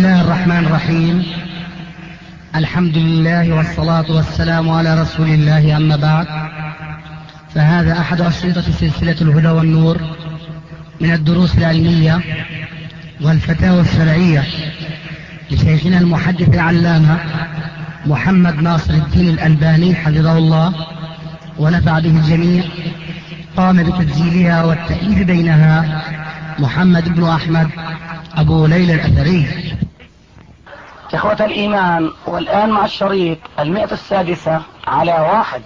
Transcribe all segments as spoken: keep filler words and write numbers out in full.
الله الرحمن الرحيم. الحمد لله والصلاة والسلام على رسول الله، أما بعد، فهذا أحد أشرطة سلسلة الهدى والنور من الدروس العلمية والفتاوى الشرعية لشيخنا المحدث العلامة محمد ناصر الدين الألباني حفظه الله ونفع به الجميع. قام بتسجيلها والتأليف بينها محمد بن أحمد أبو ليلى الأثري. إخوة الإيمان، والآن مع الشريط المئة السادسة على واحد.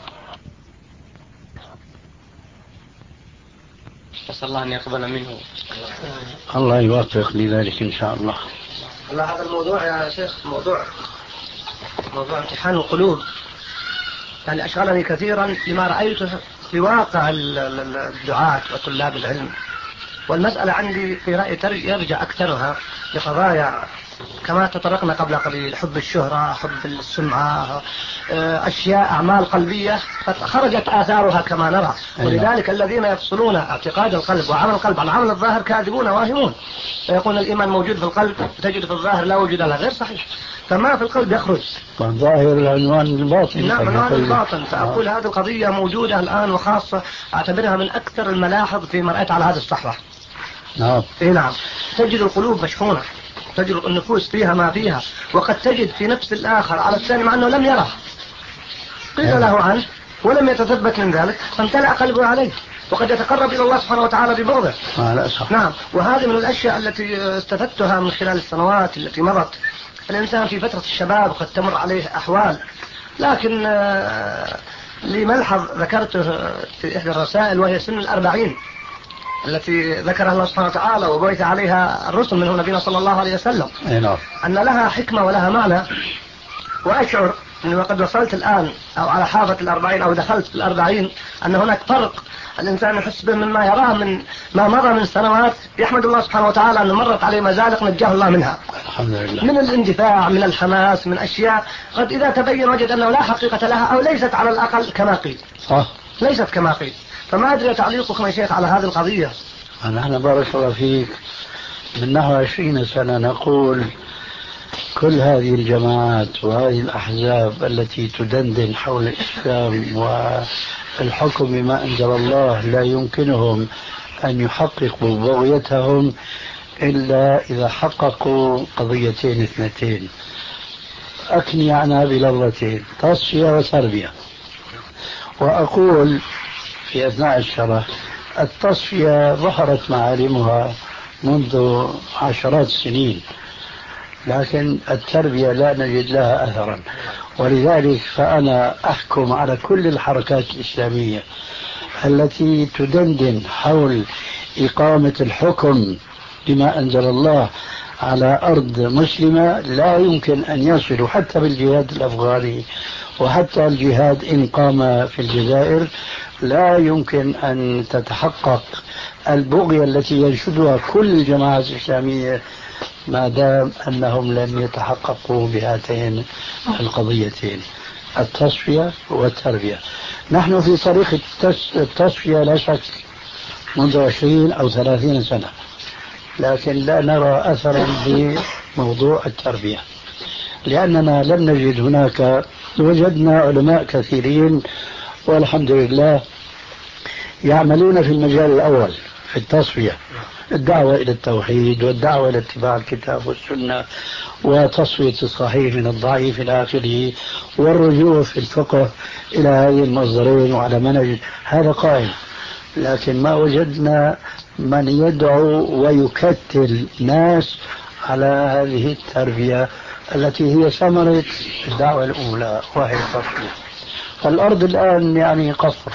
أسأل الله أن يقبل منه. الله يوفق لذلك إن شاء الله. الله، هذا الموضوع يا شيخ موضوع موضوع امتحان القلوب، يعني أشغلني كثيرا لما رأيته في واقع الدعاة وطلاب العلم. والمسألة عندي في رأيي يرجع أكثرها لقضايا كما تطرقنا قبل قليل: حب الشهرة، حب السمعة، أشياء أعمال قلبية خرجت آثارها كما نرى. ولذلك الذين يفصلون اعتقاد القلب وعمل القلب عن عمل الظاهر كاذبون واهمون، فيقول الإيمان موجود في القلب تجد في الظاهر لا وجود له، غير صحيح. فما في القلب يخرج ظاهر العنوان الباطن. نعم، عنوان الباطن. فأقول هذه القضية موجودة الآن، وخاصة أعتبرها من أكثر الملاحظ فيما رأيت على هذه الصحوة. نعم. إيه نعم، تجد القلوب مشحونة، تجد النفوس فيها ما فيها، وقد تجد في نفس الآخر على الثاني مع أنه لم يره، قيل له عنه ولم يتثبت من ذلك فامتلأ قلبه عليه، وقد يتقرب إلى الله سبحانه وتعالى ببغضه. نعم، وهذه من الأشياء التي استفدتها من خلال السنوات التي مضت. الإنسان في فترة الشباب قد تمر عليه أحوال، لكن لي ملحظ ذكرته في إحدى الرسائل، وهي سن الأربعين التي ذكرها الله سبحانه وتعالى وبعث عليها الرسل منه نبينا صلى الله عليه وسلم، أن لها حكمة ولها معنى. وأشعر أني وقد وصلت الآن أو على حافة الأربعين أو دخلت في الأربعين أن هناك فرق الإنسان يحس به مما يراه من ما مضى من سنوات. يحمد الله سبحانه وتعالى أن مرت عليه مزالق نجاه الله منها، الحمد لله، من الاندفاع، من الحماس، من أشياء قد إذا تبين وجد أنه لا حقيقة لها، أو ليست على الأقل كما قيل. صح، ليست كما قيل. فما أدري تعليقكم يا شيخ على هذه القضية. نحن بارك الله فيك من نحو عشرين سنة نقول كل هذه الجماعات وهذه الأحزاب التي تدندن حول الإسلام والحكم بما أنزل الله لا يمكنهم أن يحققوا بغيتهم إلا إذا حققوا قضيتين اثنتين أكني عنها بلغتين: تصفية وتربية. وأقول في أثناء الشرح: التصفية ظهرت معالمها منذ عشرات السنين، لكن التربية لا نجد لها أثرا. ولذلك فأنا أحكم على كل الحركات الإسلامية التي تدندن حول إقامة الحكم بما أنزل الله على أرض مسلمة لا يمكن أن يصلوا، حتى بالجهاد الأفغاني وحتى الجهاد إن قام في الجزائر لا يمكن أن تتحقق البغية التي ينشدها كل الجماعات الإسلامية ما دام أنهم لم يتحققوا بهاتين القضيتين: التصفية والتربية. نحن في طريق التصفية لا شك منذ عشرين أو ثلاثين سنة، لكن لا نرى أثرا بموضوع التربية، لأننا لم نجد هناك. وجدنا علماء كثيرين والحمد لله يعملون في المجال الأول في التصفية، الدعوة إلى التوحيد والدعوة إلى اتباع الكتاب والسنة وتصفية الصحيح من الضعيف إلى آخره، والرجوع في الفقه إلى هذه المصدرين وعلى منهج هذا قائم. لكن ما وجدنا من يدعو ويكتل ناس على هذه التربية التي هي ثمرة الدعوة الأولى وهي التصفية. فالأرض الآن يعني قصر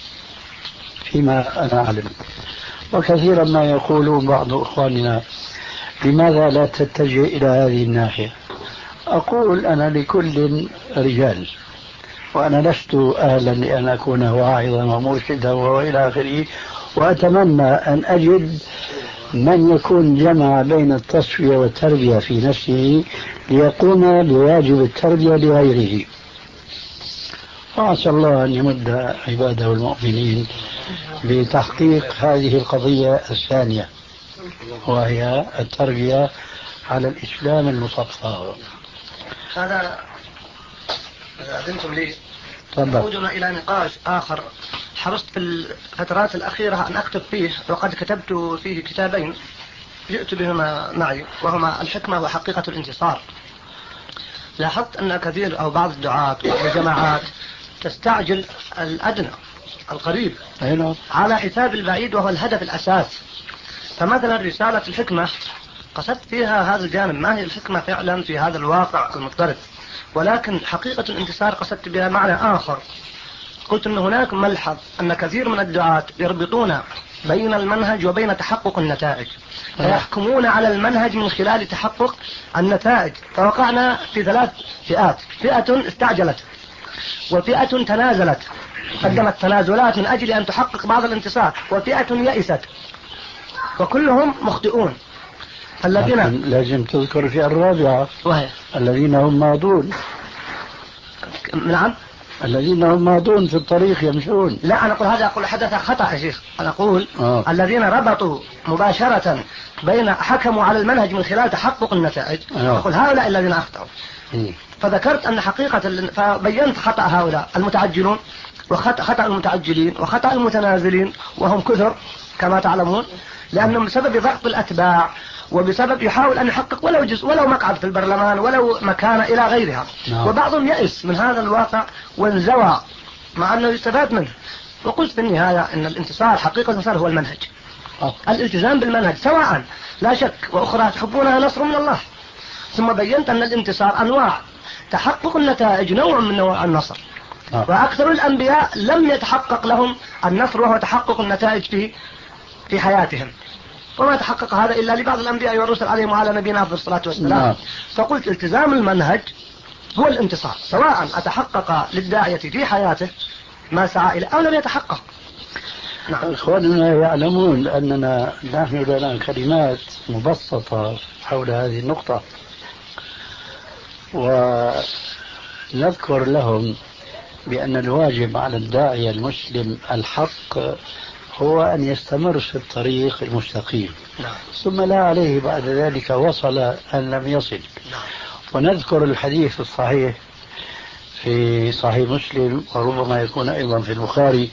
فيما أنا أعلم. وكثيرا ما يقولون بعض إخواننا: لماذا لا تتجه إلى هذه الناحية؟ أقول: أنا لكل رجال، وأنا لست أهلا لأن أكون واعظا ومرشدا وإلى آخره، وأتمنى أن أجد من يكون جمع بين التصفية والتربية في نفسه ليقوم بواجب التربية لغيره. وعسى الله أن يمد عباده المؤمنين بتحقيق هذه القضية الثانية، وهي التربية على الإسلام المصفى. هذا إذا أذنتم لي يعودنا إلى نقاش آخر حرصت في الفترات الأخيرة أن أكتب فيه، وقد كتبت فيه كتابين جئت بهما معي، وهما الحكمة وحقيقة الانتصار. لاحظت أن كثير أو بعض الدعاة والجماعات تستعجل الأدنى القريب على حساب البعيد، وهو الهدف الأساس. فمثلا رسالة الحكمة قصدت فيها هذا الجانب، ما هي الحكمة فعلا في هذا الواقع المضطرب، ولكن حقيقة الانتصار قصدت بها معنى آخر. قلت أن هناك ملحظ أن كثير من الدعاة يربطون بين المنهج وبين تحقق النتائج، فيحكمون على المنهج من خلال تحقق النتائج. فوقعنا في ثلاث فئات: فئة استعجلت، وفئة تنازلت قدمت تنازلات من أجل أن تحقق بعض الانتصار، وفئة يئست، وكلهم مخطئون. الذين لازم تذكر في الرابعة وهي الذين هم ماضون. نعم، الذين هم ماضون في الطريق يمشون. لا، أنا أقول هذا، أقول حدث خطأ يا شيخ. أنا أقول آه. الذين ربطوا مباشرة بين حكموا على المنهج من خلال تحقق النتائج، آه. أقول هؤلاء الذين أخطأوا. فذكرت أن حقيقة، فبينت خطأ هؤلاء المتعجلون وخطأ خطأ المتعجلين وخطأ المتنازلين، وهم كثر كما تعلمون، لأنهم بسبب ضغط الأتباع وبسبب يحاول أن يحقق ولو جزء، ولو مقعد في البرلمان، ولو مكانة إلى غيرها. نعم. وبعضهم يئس من هذا الواقع وانزوى مع أنه يستفاد منه. وقلت في النهاية أن الانتصار، حقيقة الانتصار هو المنهج، أوه. الالتزام بالمنهج سواء، لا شك، وأخرى تحبونها نصر من الله. ثم بينت أن الانتصار أنواع، تحقق النتائج نوع من نوع النصر، أوه. وأكثر الأنبياء لم يتحقق لهم النصر، وهو تحقق النتائج في في حياتهم، وما تحقق هذا إلا لبعض الأنبياء والرسل عليهم وعلى نبينا أفضل الصلاة والسلام. نعم. فقلت التزام المنهج هو الانتصار، سواء أتحقق للداعية في حياته ما سعى إليه أو لم يتحقق. نعم. إخواننا يعلمون أننا نحن لنا كلمات مبسطة حول هذه النقطة، ونذكر لهم بأن الواجب على الداعية المسلم الحق هو أن يستمر في الطريق المستقيم. نعم. ثم لا عليه بعد ذلك وصل أن لم يصل. نعم. ونذكر الحديث الصحيح في صحيح مسلم، وربما يكون أيضا في البخاري،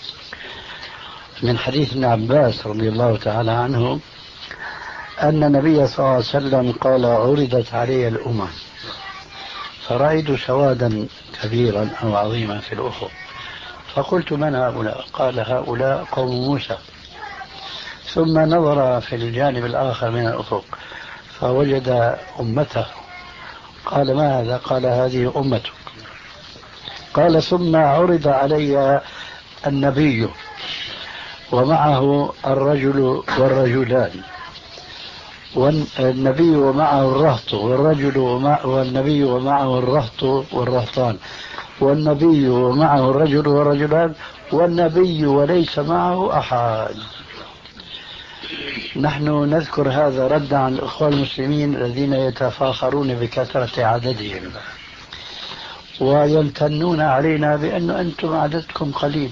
من حديث ابن عباس رضي الله تعالى عنه أن النبي صلى الله عليه وسلم قال: عرضت علي الأمم فرأيت سوادا كبيرا أو عظيما في الأفق، فقلت: من هؤلاء؟ قال: هؤلاء قوم موسى. ثم نظر في الجانب الآخر من الأفق فوجد أمته، قال: ما هذا؟ قال: هذه أمتك. قال: ثم عرض علي النبي ومعه الرجل والرجلان، والنبي ومعه الرهط والرجل ومع والنبي ومعه الرهط والرهطان، والنبي ومعه الرجل والرجلان، والنبي وليس معه أحد. نحن نذكر هذا ردا عن الأخوة المسلمين الذين يتفاخرون بكثرة عددهم ويمتنون علينا بأن أنتم عددكم قليل،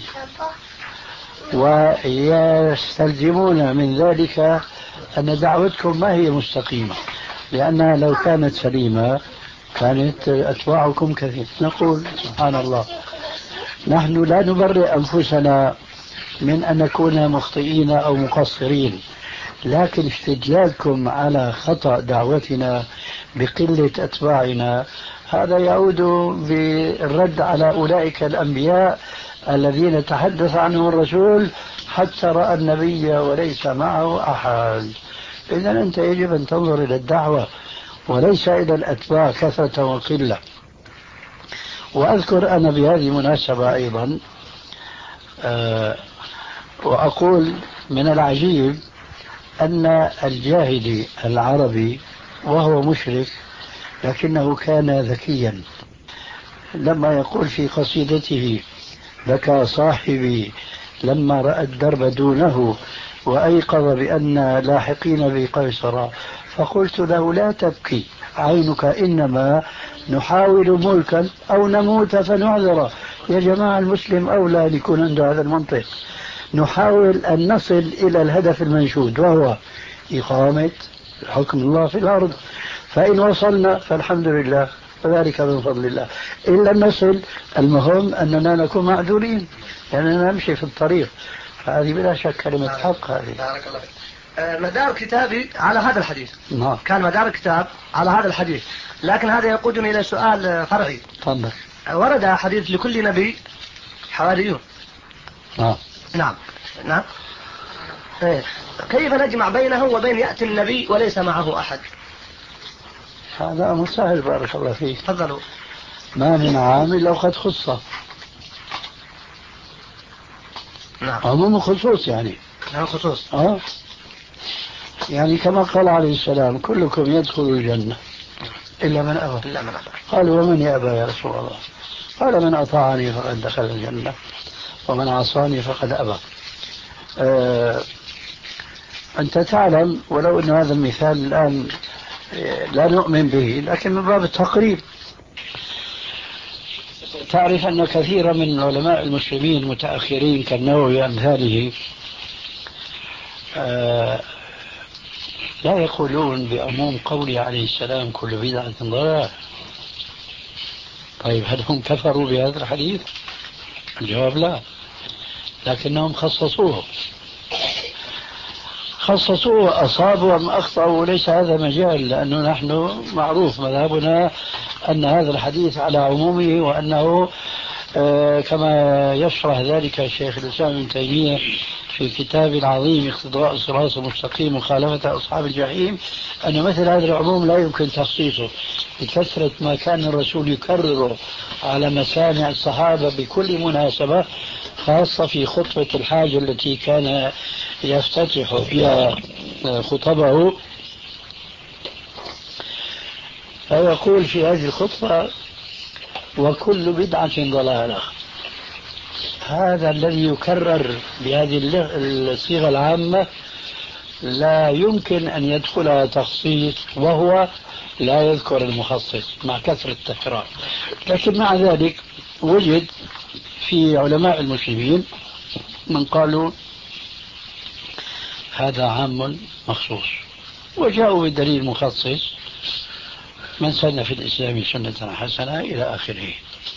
ويستلزمون من ذلك أن دعوتكم ما هي مستقيمة، لأنها لو كانت سليمة كانت أتباعكم كثير. نقول سبحان الله، نحن لا نبرئ أنفسنا من أن نكون مخطئين أو مقصرين، لكن استدلالكم على خطأ دعوتنا بقلة أتباعنا هذا يعود بالرد على أولئك الأنبياء الذين تحدث عنهم الرسول حتى رأى النبي وليس معه أحد. إذا أنت يجب أن تنظر إلى الدعوة وليس إلى الأتباع كثرة وقلة. وأذكر أنا بهذه المناسبة أيضا أه وأقول من العجيب أن الجاهلي العربي وهو مشرك لكنه كان ذكيا، لما يقول في قصيدته: بكى صاحبي لما رأى الدرب دونه وأيقظ بأن لاحقين بقيصر، فقلت له: لا تبكي عينك، إنما نحاول ملكا أو نموت فنعذر. يا جماعة، المسلم أولى ليكون عنده هذا المنطق. نحاول أن نصل إلى الهدف المنشود وهو إقامة حكم الله في الأرض، فإن وصلنا فالحمد لله وذلك من فضل الله. إن لم نصل المهم أننا نكون معذورين لأننا نمشي في الطريق. هذه بلا شك كلمة حق هذه. بارك الله فيك. آه، مدار كتابي على هذا الحديث. نعم. كان مدار الكتاب على هذا الحديث، لكن هذا يقودني إلى سؤال فرعي. تفضل. آه، ورد حديث لكل نبي حواريون. نعم. نعم. نعم. إيه. كيف نجمع بينه وبين يأتي النبي وليس معه أحد؟ هذا أمر سهل بارك الله فيك. تفضلوا. ما من عامل لو قد خصه. نعم. عموم خصوص يعني. نعم خصوص. آه. يعني كما قال عليه السلام كلكم يدخل الجنة إلا من أبى. إلا من أبى. قال ومن يأبى يا رسول الله؟ قال من أطاعني فقد دخل الجنة ومن عصاني فقد أبى. آه أنت تعلم ولو أن هذا المثال الآن لا نؤمن به لكن من باب التقريب. تعرف أن كثيرا من علماء المسلمين المتأخرين كالنووي وأمثاله آه لا يقولون بعموم قوله عليه السلام كل بدعة ضلالة. طيب هل هم كفروا بهذا الحديث؟ الجواب لا، لكنهم خصصوه خصصوه أصابوا أم أخطأوا ليس هذا مجال، لأنه نحن معروف مذهبنا أن هذا الحديث على عمومه وأنه آه كما يشرح ذلك الشيخ الإسلام ابن تيمية في كتاب العظيم اقتضاء الصراط المستقيم مخالفة أصحاب الجحيم أن مثل هذا العموم لا يمكن تخصيصه بكثرة ما كان الرسول يكرره على مسامع الصحابة بكل مناسبة، خاصة في خطبة الحاجة التي كان يفتتح فيها خطبه. فيقول في هذه الخطبة وكل بدعة ضلالة. هذا الذي يكرر بهذه الصيغة العامة لا يمكن أن يدخلها تخصيص وهو لا يذكر المخصص مع كثرة التكرار. لكن مع ذلك وجد في علماء المسلمين من قالوا هذا عام مخصوص وجاءوا بدليل مخصص من سن في الإسلام سنة حسنة إلى آخره.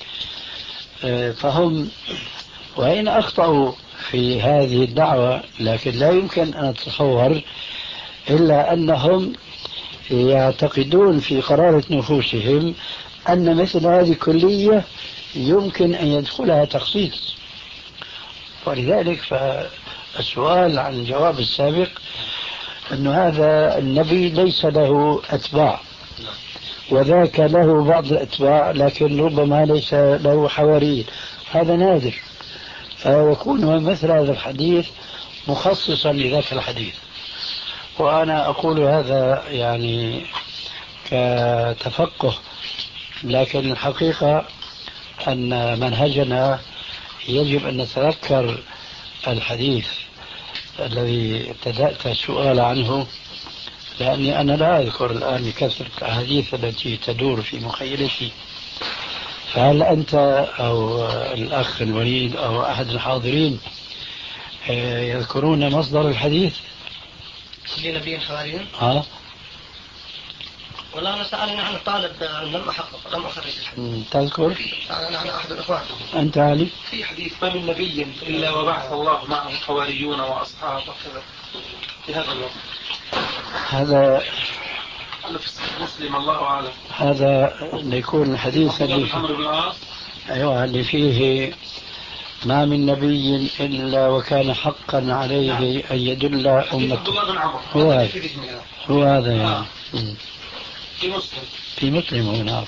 فهم وإن أخطأوا في هذه الدعوة لكن لا يمكن أن أتصور إلا أنهم يعتقدون في قرارة نفوسهم أن مثل هذه الكلية يمكن أن يدخلها تخصيص. ولذلك فالسؤال عن الجواب السابق أن هذا النبي ليس له أتباع وذاك له بعض الأتباع لكن ربما ليس له حواريين، هذا نادر. فيكون مثل هذا الحديث مخصصا لذاك الحديث. وأنا أقول هذا يعني كتفقه، لكن الحقيقة أن منهجنا يجب أن نتذكر الحديث الذي ابتدأت السؤال عنه، لأني أنا لا أذكر الآن كثرة الأحاديث التي تدور في مخيلتي. فهل أنت أو الأخ الوليد أو أحد الحاضرين يذكرون مصدر الحديث؟ كل نبي حواريون؟ ها؟ والله أنا سألني عن الطالب لم أحقق لم أخرج الحديث. تذكر؟ سألني عن أحد الإخوان. أنت علي؟ في حديث ما من نبي إلا وبعث الله معه حواريون وأصحاب وكذا في هذا الوقت. هذا في مسلم الله أعلم. هذا يكون الحديث اللي أيوة اللي فيه ما من نبي إلا وكان حقا عليه أن يدل أمته. هو هذا هو هذا يعني في مسلم في مسلم هنا.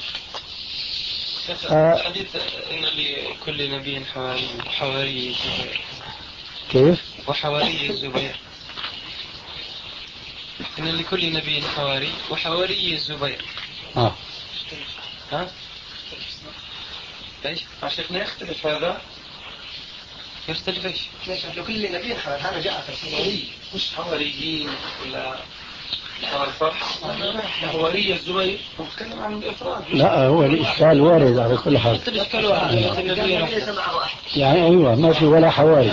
حديث إن لكل نبي حواري حواري الزبير. كيف؟ وحواري الزبير. إن لكل نبي حواري وحواري الزبير. آه. ها؟ إيش؟ عشان يختلف هذا. يختلف إيش؟ لكل نبي حواري هذا جاء في الحواري مش حواريين ولا حواري الزبير نتكلم عن الإفراد. لا هو الإشكال وارد على كل حال. يعني أيوة ما في ولا حواري.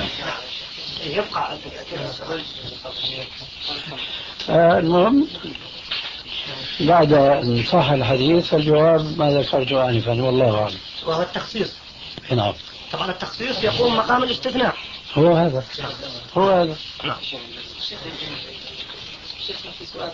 يبقى المهم بعد أن صح الحديث الجواب ما ذكرته آنفا والله أعلم. وهو التخصيص. نعم. طبعا التخصيص يقوم مقام الاستثناء. هو هذا هو هذا. نعم. شيخنا في سؤال.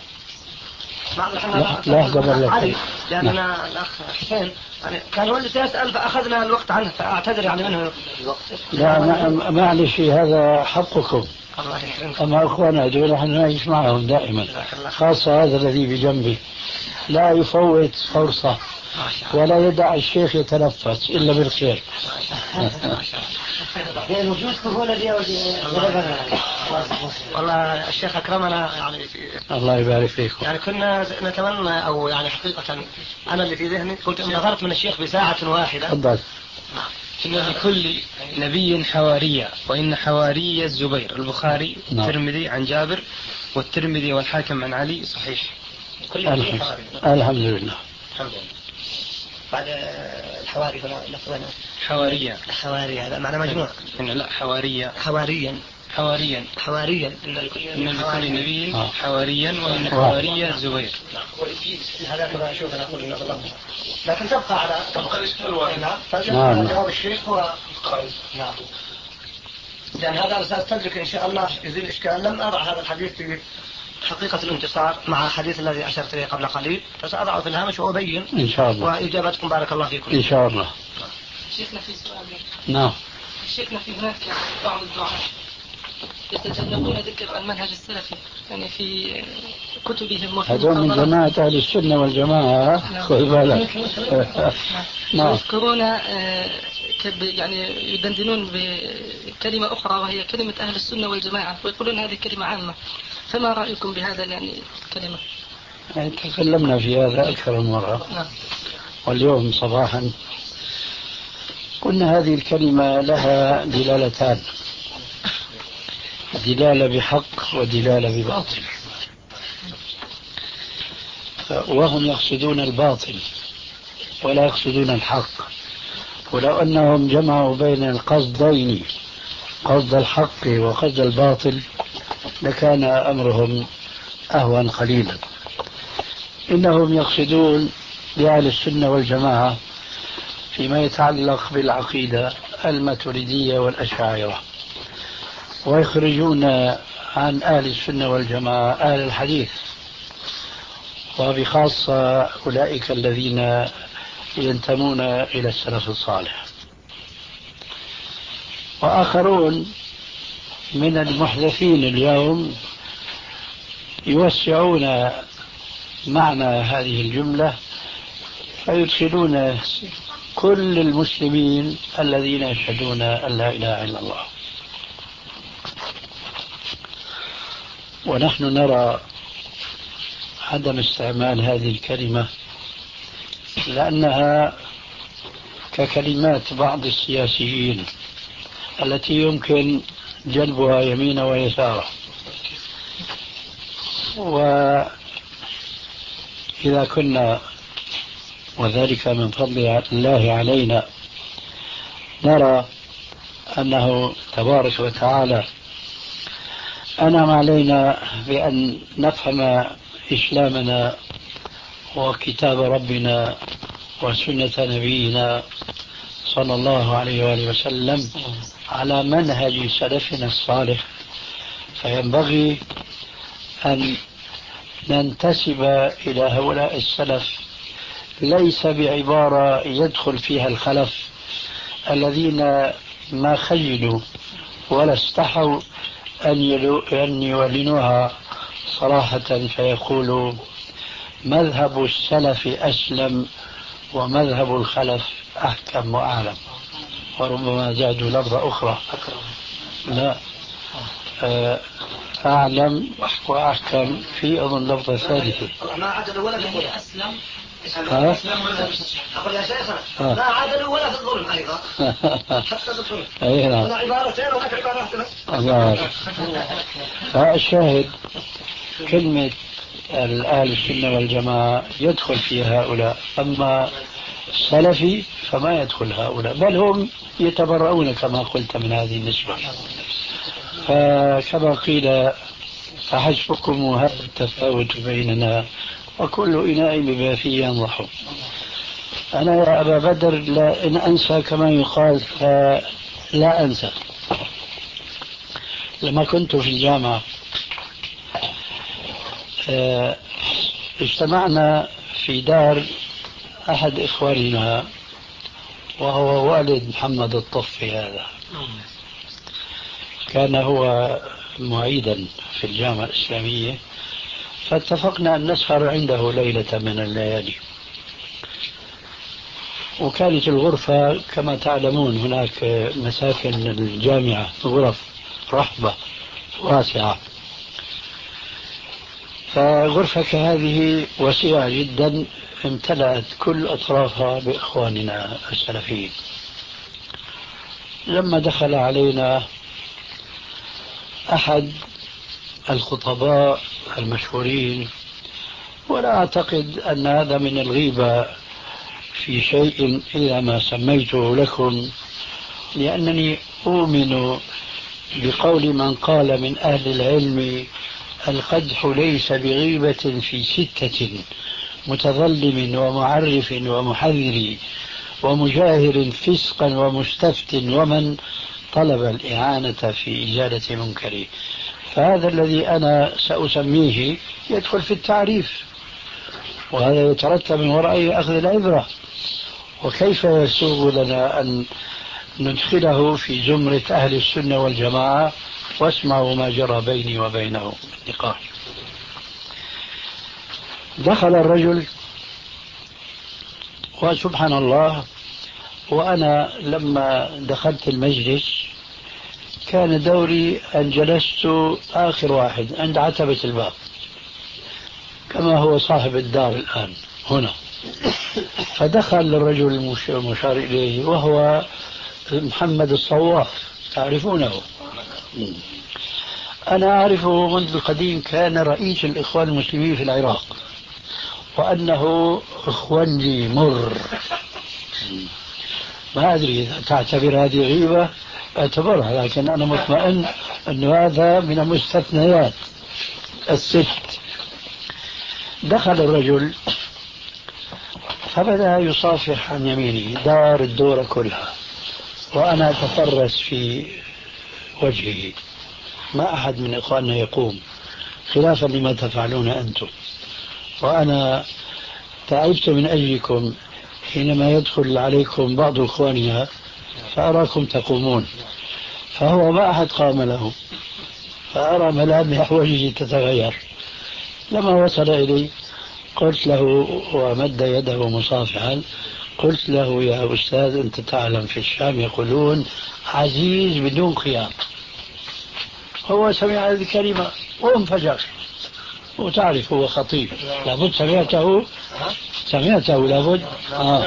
لحظة علي لأننا الأخ حسين يعني كان هو اللي سيسأل فأخذنا الوقت عنه فأعتذر يعني منه الوقت. لا معلش هذا حقكم. الله يحرمك. أما أخوانا هذول نحن نعيش معهم دائما، خاصة هذا الذي بجنبي لا يفوت فرصة ولا يدع الشيخ يتنفس إلا بالخير. وجود كهولة دي والله الشيخ أكرمنا يعني في الله يبارك فيكم. يعني كنا نتمنى أو يعني حقيقة أنا اللي في ذهني قلت إن نظرت من الشيخ بساعة واحدة. تفضل. إن لكل نبي حوارية، وإن حواري الزبير البخاري والترمذي عن جابر والترمذي والحاكم عن علي صحيح. كل الحمد, الحمد لله. الحمد لله. بعد الحواري فلا لفظنا حوارية. حواري هذا معنى مجموع. إن لا حوارية. حواريا. حواريا. حواريا. إن لكل نبي حواريا وإن حواري الزبير. هذا ما أشوف أنا أقول الله. لكن تبقى على تبقى. نعم. جواب الشيخ هو نعم. لأن هذا أساس تدرك إن شاء الله يزيل الإشكال. لم أضع هذا الحديث في حقيقة الانتصار مع الحديث الذي أشرت إليه قبل قليل، فسأضعه في الهامش وأبين إن شاء الله. وإجابتكم بارك الله فيكم. إن شاء الله. شيخنا في سؤال. نعم. شيخنا في هناك بعض الدعاة يتجنبون ذكر المنهج السلفي يعني في كتبهم وفي هذول من جماعة أهل السنة والجماعة. خذ بالك. نعم. يذكرون يعني يدندنون بكلمة أخرى وهي كلمة أهل السنة والجماعة ويقولون هذه كلمة عامة، فما رأيكم بهذا يعني الكلمة؟ يعني تكلمنا في هذا أكثر من مرة. نعم. واليوم صباحا قلنا هذه الكلمة لها دلالتان، دلالة بحق ودلالة بباطل، وهم يقصدون الباطل ولا يقصدون الحق. ولو أنهم جمعوا بين القصدين قصد الحق وقصد الباطل لكان أمرهم أهون قليلا. إنهم يقصدون بأهل السنة والجماعة فيما يتعلق بالعقيدة الماتريدية والأشاعرة، ويخرجون عن أهل السنة والجماعة أهل الحديث، وبخاصة أولئك الذين ينتمون إلى السلف الصالح. وآخرون من المحدثين اليوم يوسعون معنى هذه الجملة فيدخلون كل المسلمين الذين يشهدون أن لا إله إلا الله. ونحن نرى عدم استعمال هذه الكلمة لأنها ككلمات بعض السياسيين التي يمكن جلبها يمينا ويسارا. وإذا كنا وذلك من فضل الله علينا نرى أنه تبارك وتعالى أنعم علينا بأن نفهم إسلامنا وكتاب ربنا وسنة نبينا صلى الله عليه وآله وسلم على منهج سلفنا الصالح، فينبغي أن ننتسب إلى هؤلاء السلف ليس بعبارة يدخل فيها الخلف الذين ما خجلوا ولا استحوا أن يولنوها صراحة فيقولوا مذهب السلف أسلم ومذهب الخلف أحكم وأعلم، وربما زادوا لفظة أخرى لا أعلم وأحكم في أظن لفظة ثالثة ما عدلوا ولا في أسلم. ها؟ أقول يا شيخنا لا عدلوا ولا في الظلم أيضا حتى بالظلم. أي نعم. ولا عبارتين ولا عبارة الله. فالشاهد كلمة الأهل السنة والجماعة يدخل في هؤلاء، أما السلفي فما يدخل هؤلاء، بل هم يتبرؤون كما قلت من هذه النسبة. فكما قيل فحسبكم هذا التفاوت بيننا وكل إناء بما فيه ينضح. أنا يا أبا بدر لا إن أنسى كما يقال فلا أنسى. لما كنت في الجامعة اجتمعنا في دار أحد إخواننا وهو والد محمد الطفي. هذا كان هو معيدا في الجامعة الإسلامية، فاتفقنا أن نسهر عنده ليلة من الليالي. وكانت الغرفة كما تعلمون هناك مساكن الجامعة غرف رحبة واسعة، فغرفة كهذه وسيعة جدا امتلأت كل أطرافها بإخواننا السلفيين. لما دخل علينا أحد الخطباء المشهورين، ولا أعتقد أن هذا من الغيبة في شيء إذا ما سميته لكم، لأنني أؤمن بقول من قال من أهل العلم: القدح ليس بغيبة في ستة: متظلم ومعرف ومحذر ومجاهر فسقا ومستفت ومن طلب الإعانة في إزالة منكره. فهذا الذي أنا سأسميه يدخل في التعريف، وهذا يترتب من وراءه أخذ العبرة. وكيف يسوغ لنا أن ندخله في زمرة أهل السنة والجماعة؟ واسمعوا ما جرى بيني وبينه نقاش. دخل الرجل وسبحان الله، وأنا لما دخلت المجلس كان دوري أن جلست آخر واحد عند عتبة الباب كما هو صاحب الدار الآن هنا. فدخل الرجل المشار إليه وهو محمد الصواف، تعرفونه. أنا أعرفه منذ القديم، كان رئيس الإخوان المسلمين في العراق، وأنه إخواني مر. ما أدري إذا تعتبر هذه غيبة اعتبرها، لكن أنا مطمئن أن هذا من المستثنيات الست. دخل الرجل فبدأ يصافح عن يمينه، دار الدورة كلها، وأنا أتفرس في وجهه. ما أحد من إخواننا يقوم، خلافا لما تفعلون أنتم. وأنا تعبت من أجلكم حينما يدخل عليكم بعض إخواننا فأراكم تقومون، فهو ما أحد قام له، فأرى ملامح وجهه تتغير. لما وصل إلي قلت له ومد يده مصافحا، قلت له: يا أستاذ، أنت تعلم في الشام يقولون عزيز بدون خيار. هو سمع هذه الكلمة وانفجر، وتعرف هو خطيب، لابد سمعته سمعته لابد آه.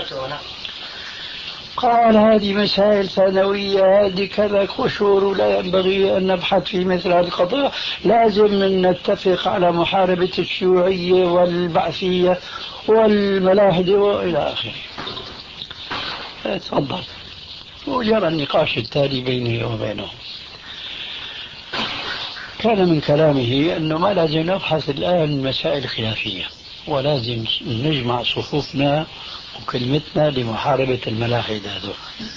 قال: هذه مسائل ثانوية، هذه كذا قشور، لا ينبغي أن نبحث في مثل هذه القضايا، لازم أن نتفق على محاربة الشيوعية والبعثية والملاحدة وإلى آخره. تفضل. وجرى النقاش التالي بيني وبينه. كان من كلامه أنه ما لازم نبحث الآن مسائل خلافية، ولازم نجمع صفوفنا وكلمتنا لمحاربة الملاحدة هذول.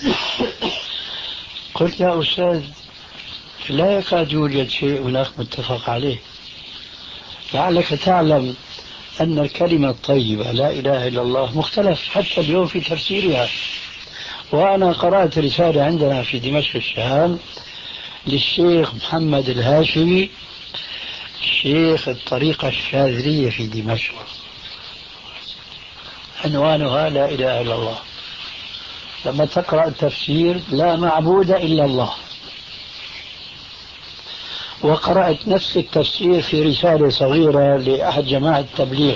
قلت: يا أستاذ، لا يكاد يوجد شيء هناك متفق عليه. لعلك تعلم أن الكلمة الطيبة لا إله إلا الله مختلف حتى اليوم في تفسيرها. وأنا قرأت رسالة عندنا في دمشق الشام للشيخ محمد الهاشمي، شيخ الطريقة الشاذلية في دمشق، عنوانها لا إله إلا الله. لما تقرأ التفسير: لا معبود إلا الله. وقرأت نفس التفسير في رسالة صغيرة لأحد جماعة التبليغ.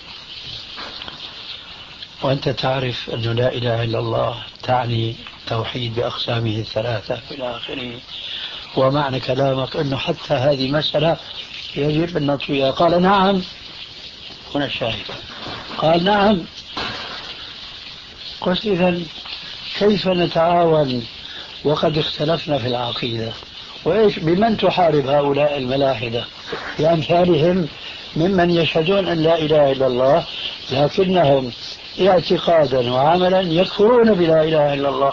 وأنت تعرف أن لا إله إلا الله تعني توحيد بأقسامه الثلاثة إلى آخره. ومعنى كلامك أنه حتى هذه مسألة يجب أن نطويها. قال: نعم. هنا الشاهد. قال: نعم. قلت: إذن كيف نتعاون وقد اختلفنا في العقيدة؟ وإيش بمن تحارب هؤلاء الملاحدة بأمثالهم ممن يشهدون أن لا إله إلا الله لكنهم اعتقادا وعملا يكفرون بلا إله إلا الله.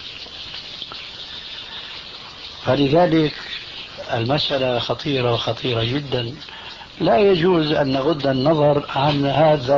فلذلك المسألة خطيرة وخطيرة جدا، لا يجوز أن نغض النظر عن هذا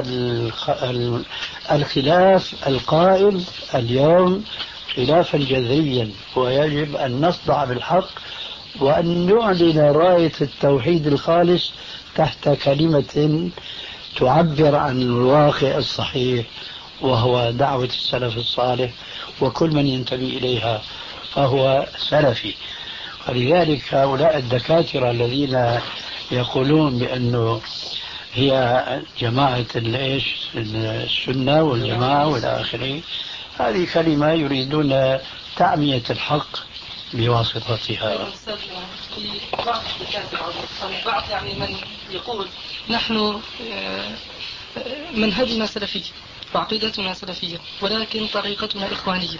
الخلاف القائم اليوم خلافا جذريا، ويجب أن نصدع بالحق وأن نعلن راية التوحيد الخالص تحت كلمة تعبر عن الواقع الصحيح، وهو دعوة السلف الصالح، وكل من ينتمي إليها فهو سلفي. ولذلك هؤلاء الدكاترة الذين يقولون بأنه هي جماعة الإيش السنة والجماعة والى آخره، هذه كلمة يريدون تعمية الحق بواسطتها. في بعض الدكاترة بعض يعني من يقول نحن منهجنا سلفي وعقيدتنا سلفية ولكن طريقتنا إخوانية،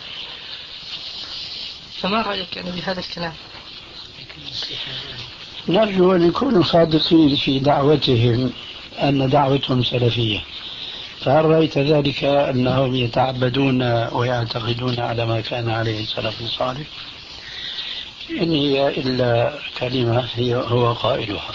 فما رأيك يعني بهذا الكلام؟ نرجو أن يكونوا صادقين في دعوتهم أن دعوتهم سلفية. فهل رأيت ذلك أنهم يتعبدون ويعتقدون على ما كان عليه السلف الصالح؟ إن هي إلا كلمة هي هو قائلها.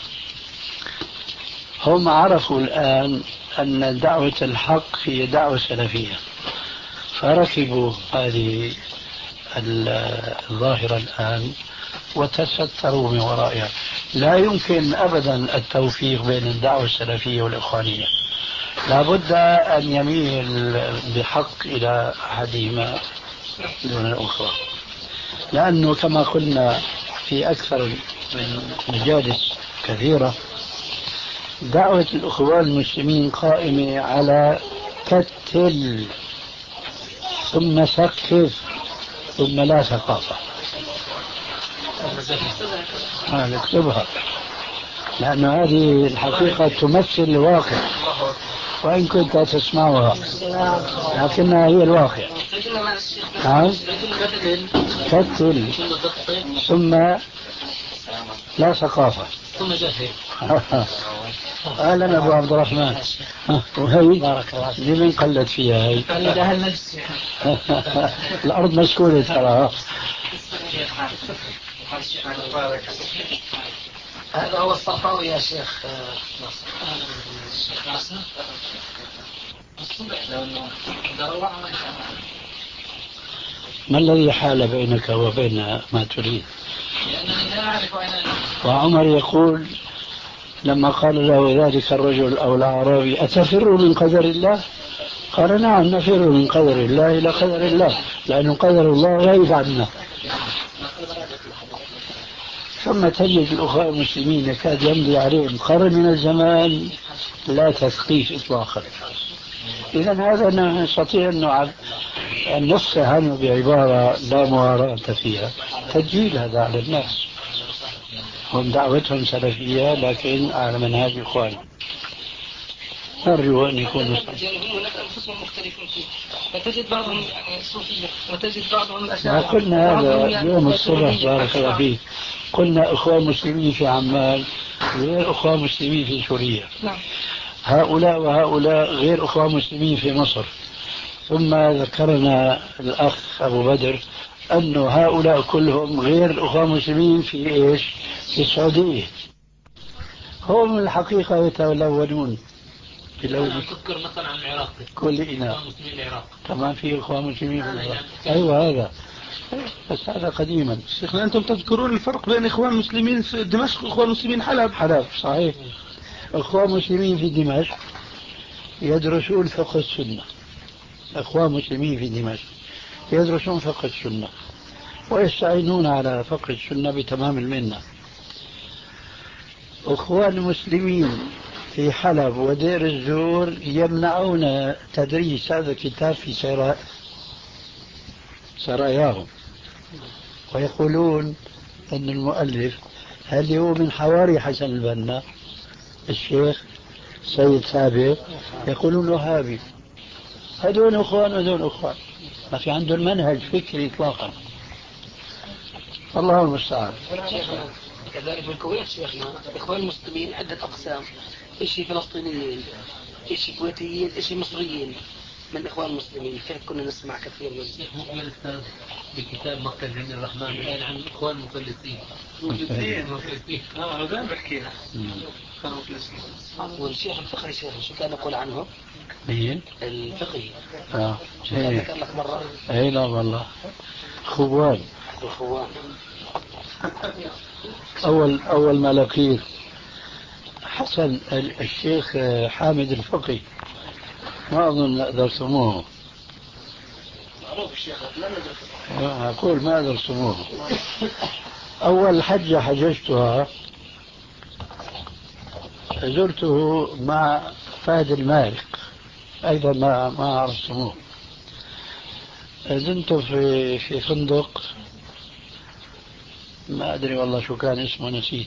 هم عرفوا الآن أن دعوة الحق هي دعوة سلفية، فركبوا هذه الظاهرة الآن وتستروا من ورائها. لا يمكن أبدا التوفيق بين الدعوة السلفية والإخوانية، لا بد أن يميل بحق إلى أحدهما دون الأخرى، لأنه كما قلنا في أكثر من مجالس كثيرة دعوة الأخوان المسلمين قائمة على كتل ثم سقف ثم لا ثقافة. هذا اكتبها، لأن هذه الحقيقة تمثل الواقع وإن كنت تسمعها لكنها هي الواقع. كتل ثم لا ثقافة ثم جهل. أهلا أبو عبد الرحمن. وهي لمن قلت فيها هي؟ الأرض مسكونة ترى. هذا هو الصفاوي يا شيخ ناصر. ما الذي حال بينك وبين ما تريد؟ وعمر يقول لما قال له ذلك الرجل أو الأعرابي أتفر من قدر الله؟ قال نعم نفر من قدر الله إلى قدر الله، لأن قدر الله غيب عنا. ثم تجد الأخوة المسلمين يكاد يمضي عليهم قرن من الزمان لا تثقيف إطلاقا. إذا هذا نستطيع أن نفصح عنه بعبارة لا مواراة فيها، تجهيل هذا على الناس. هم دعوتهم سلفية لكن على منهاج إخوان. نرجو أن يكونوا هم هناك أنفسهم مختلفون فيه، فتجد بعضهم يعني صوفية وتجد بعضهم أشاعرة. قلنا هذا يوم الصبح بارك الله فيك، قلنا إخوان مسلمين في عمان غير إخوان مسلمين في سوريا. نعم. هؤلاء وهؤلاء غير إخوان مسلمين في مصر. ثم ذكرنا الأخ أبو بدر أن هؤلاء كلهم غير أخوان مسلمين في إيش؟ في السعودية. هم الحقيقة يتلونون تذكر مثلا عن العراق كل إناء مسلمين العراق طبعا في إخوان مسلمين في العراق. أيوة هذا بس هذا قديما. شيخنا أنتم تذكرون الفرق بين إخوان مسلمين في دمشق وإخوان مسلمين حلب. حلب صحيح. إخوان مسلمين في دمشق يدرسون فقه السنة. إخوان مسلمين في دمشق يدرسون فقه السنة ويستعينون على فقه السنة بتمام المنة. أخوان المسلمين في حلب ودير الزور يمنعون تدريس هذا الكتاب في سراء سراياهم، ويقولون أن المؤلف هل هو من حواري حسن البنا الشيخ سيد سابق، يقولون وهابي. هذول أخوان وهذول أخوان، ما في عندهم منهج فكري إطلاقا. الله المستعان. كذلك بالكويت شيخنا الإخوان المسلمين عدة أقسام، إشي فلسطينيين، إشي كويتيين، إشي مصريين من الإخوان المسلمين. كيف كنا نسمع كثير من الشيخ مؤمن أستاذ بكتاب مقتل جميل الرحمن قال عن الإخوان المفلسين. مفلسين مفلسين اه هذا بحكي والشيخ الفقهي شيخ شو كان يقول عنه؟ مين؟ الفقهي. اه شو كان ذكر لك مرة؟ اي لا والله خوان. الخوان. اول اول ما لقيت حسن الشيخ حامد الفقي ما اظن درسموه. معروف الشيخ لم ندرسه. اقول ما درسموه. اول حجة حججتها زرته مع فهد المارق، ايضا ما ما عرفتموه. زنت في في فندق ما ادري والله شو كان اسمه نسيت.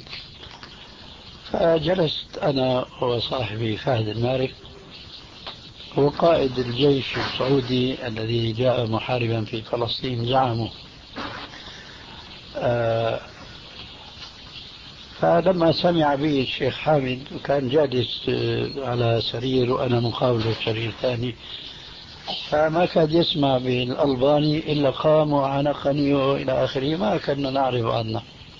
فجلست انا وصاحبي فهد المارق، هو قائد الجيش السعودي الذي جاء محاربا في فلسطين زعمه. آه فلما سمع بي الشيخ حامد وكان جالس على سرير وأنا مقابله سرير ثاني، فما كاد يسمع بالألباني إلا قام وعنقني وإلى آخره، ما كنا نعرف عنه.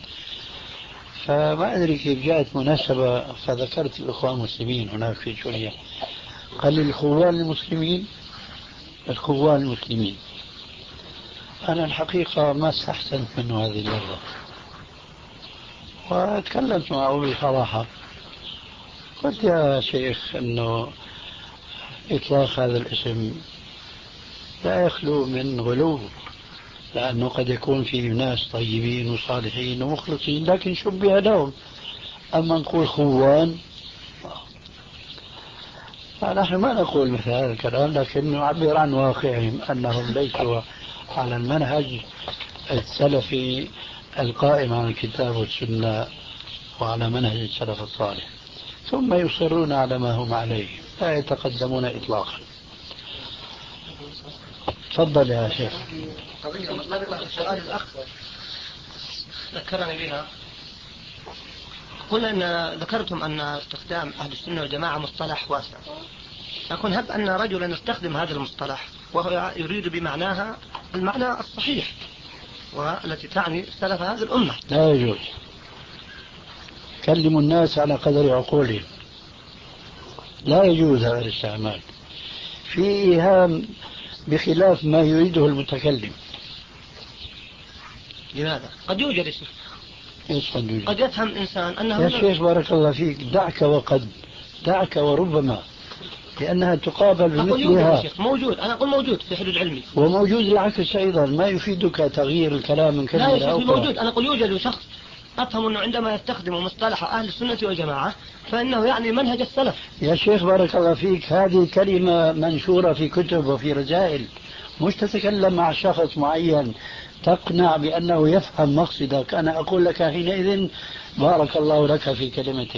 فما أدري كيف جاءت مناسبة فذكرت الإخوان المسلمين هناك في سوريا. قال لي الخوان المسلمين، الخوان المسلمين. أنا الحقيقة ما استحسنت منه هذه اللغة، وتكلمت معه بصراحة. قلت يا شيخ أنه إطلاق هذا الاسم لا يخلو من غلو، لأنه قد يكون فيه ناس طيبين وصالحين ومخلصين لكن شبه لهم. أما نقول خوان، فنحن ما نقول مثل هذا الكلام، لكن نعبر عن واقعهم أنهم ليسوا على المنهج السلفي القائم على الكتاب والسنة وعلى منهج السلف الصالح، ثم يصرون على ما هم عليه لا يتقدمون إطلاقا. تفضل يا شيخ. قضية مرتبطة بالسؤال الأخ ذكرني بها. قلنا أن ذكرتم أن استخدام أهل السنة والجماعة مصطلح واسع، لكن هب أن رجلا يستخدم هذا المصطلح وهو يريد بمعناها المعنى الصحيح والتي تعني سلف هذه الأمة. لا يجوز. كلموا الناس على قدر عقولهم، لا يجوز هذا الاستعمال، في إيهام بخلاف ما يريده المتكلم. لماذا؟ قد يوجد شيء. ايش قد يوجد؟ قد يفهم إنسان أنه يا شيخ بارك الله فيك، دعك وقد، دعك وربما، لأنها تقابل بمثلها. موجود، أنا أقول موجود في حدود علمي، وموجود العكس أيضا، ما يفيدك تغيير الكلام من كلمة لا إلى أخرى. موجود. أنا أقول يوجد شخص أفهم أنه عندما يستخدم مصطلح أهل السنة والجماعة فإنه يعني منهج السلف. يا شيخ بارك الله فيك، هذه كلمة منشورة في كتب وفي رسائل، مش تتكلم مع شخص معين تقنع بأنه يفهم مقصدك. أنا أقول لك حينئذ بارك الله لك في كلمتك،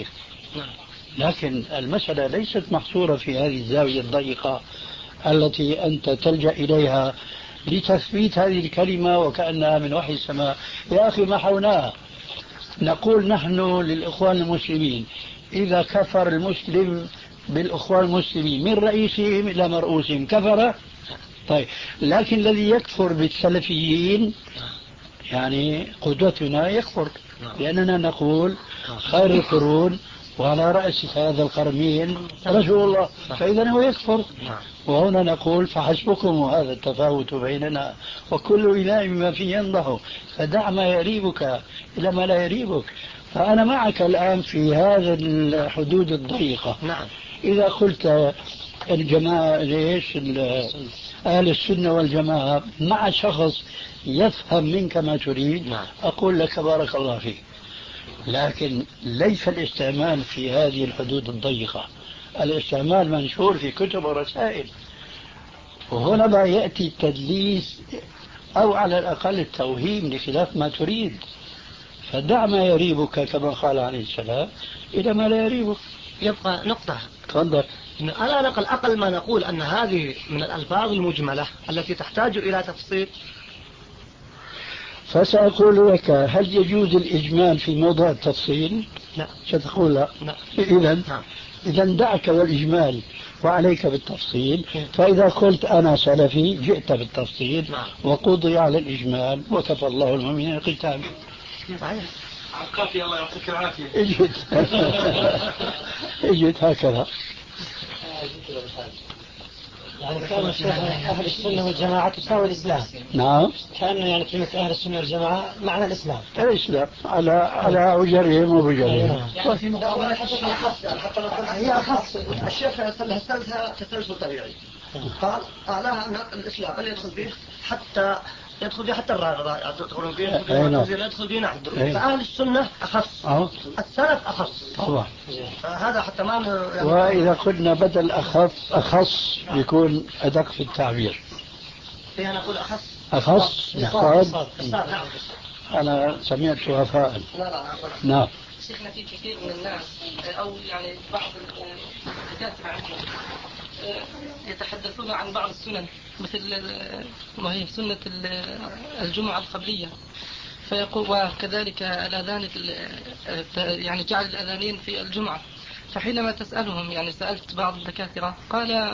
لكن المسألة ليست محصورة في هذه الزاوية الضيقة التي أنت تلجأ إليها لتثبيت هذه الكلمة وكأنها من وحي السماء. يا أخي محوناها. نقول نحن للإخوان المسلمين إذا كفر المسلم بالإخوان المسلمين من رئيسهم إلى مرؤوسهم كفر. طيب، لكن الذي يكفر بالسلفيين يعني قدوتنا يكفر، لأننا نقول خير القرون وعلى رأس هذا القرنين رسول الله، فإذا هو يكفر. وهنا نقول فحسبكم هذا التفاوت بيننا وكل إله بما فيه ينضح، فدع ما يريبك إلى ما لا يريبك. فأنا معك الآن في هذا الحدود الضيقة. نعم. إذا قلت الجماعة ليش أهل السنة والجماعة مع شخص يفهم منك ما تريد، نعم. أقول لك بارك الله فيك، لكن ليس الاستعمال في هذه الحدود الضيقة. الاستعمال منشور في كتب ورسائل، وهنا ما يأتي التدليس أو على الأقل التوهيم لخلاف ما تريد. فدع ما يريبك كما قال عليه السلام إلى ما لا يريبك. يبقى نقطة. تفضل. على الأقل أقل ما نقول أن هذه من الألفاظ المجملة التي تحتاج إلى تفصيل. فسأقول لك هل يجوز الإجمال في موضع التفصيل؟ لا. ستقول لا. لا. إذا نعم. إذا دعك والإجمال وعليك بالتفصيل. فإذا قلت أنا سلفي جئت بالتفصيل. نعم. وقضي على الإجمال وكفى الله المؤمنين القتال. صحيح. عقافي الله يعطيك العافية. اجت اجت هكذا. يعني كان الشيخ أهل السنة والجماعة تساوي الإسلام. نعم. كأنه يعني كلمة أهل السنة والجماعة معنى الإسلام. الإسلام على على أجرهم وبجرهم. وفي مقابلة حتى لو هي أخص. الشيخ الثالثة تسلسل طبيعي. قال أعلاها أن الإسلام اللي يدخل فيه حتى يدخل فيه حتى الرافضة يدخلون فيه يدخل فيه نعم. فأهل السنة أخص. السلف أخص. طبعا. هذا حتى ما يعني وإذا قلنا بدل أخف أخص يكون أدق في التعبير. إيه أنا أقول أخص. أخص صاد. أنا سمعت وفاء. لا لا. نعم. شيخنا في كثير من الناس أو يعني بعض الدكاترة عندنا يتحدثون عن بعض السنن مثل ما هي سنة الجمعة القبلية فيقول وكذلك الأذان يعني جعل الأذانين في الجمعة. فحينما تسألهم يعني سألت بعض الدكاترة قال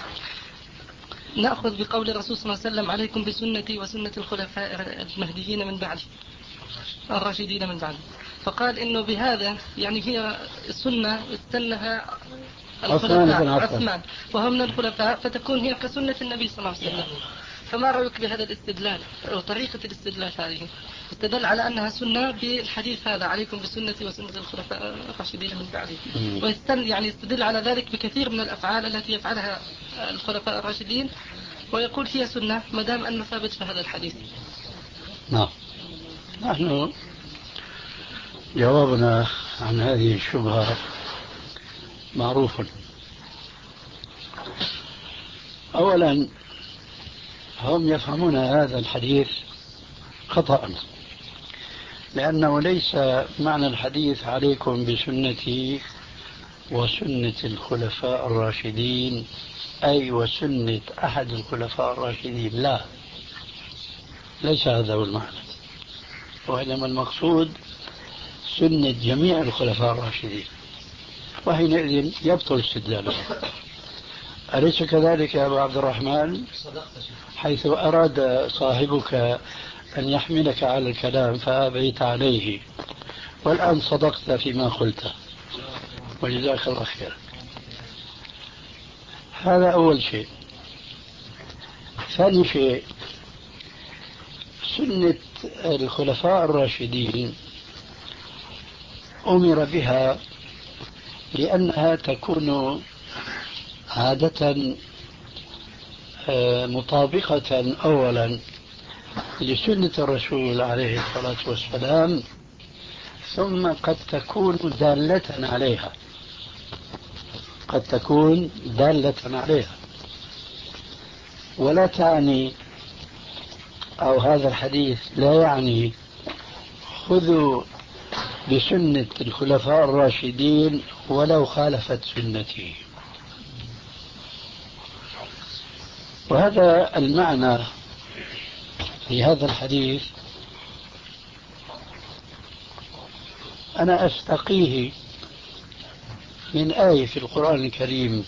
نأخذ بقول الرسول صلى الله عليه وسلم عليكم بسنتي وسنة الخلفاء المهديين من بعدي الراشدين من بعدي. فقال إنه بهذا يعني هي السنة استنها الخلفاء عثمان وهم من الخلفاء فتكون هي كسنة النبي صلى الله عليه وسلم. فما رأيك بهذا الاستدلال أو طريقة الاستدلال هذه؟ استدل على أنها سنة بالحديث هذا عليكم بسنتي وسنة الخلفاء الراشدين من بعدي ويستن يعني يستدل على ذلك بكثير من الأفعال التي يفعلها الخلفاء الراشدين ويقول هي سنة ما دام أنه ثابت في هذا الحديث. نعم. نحن جوابنا عن هذه الشبهة معروف. أولا هم يفهمون هذا الحديث خطأ لأنه ليس معنى الحديث عليكم بسنتي وسنة الخلفاء الراشدين أي وسنة أحد الخلفاء الراشدين. لا، ليس هذا هو المعنى، وإنما المقصود سنة جميع الخلفاء الراشدين، وحينئذ يبطل استدلاله. أليس كذلك يا أبا عبد الرحمن؟ حيث أراد صاحبك أن يحملك على الكلام فأبيت عليه، والآن صدقت فيما قلته وجزاك الله خير. هذا أول شيء. ثاني شيء، سنة الخلفاء الراشدين أمر بها لأنها تكون عادة مطابقة أولا لسنة الرسول عليه الصلاة والسلام، ثم قد تكون دالة عليها قد تكون دالة عليها ولا تعني، أو هذا الحديث لا يعني خذوا بسنة الخلفاء الراشدين ولو خالفت سنتي. وهذا المعنى في هذا الحديث أنا أستقيه من آية في القرآن الكريم،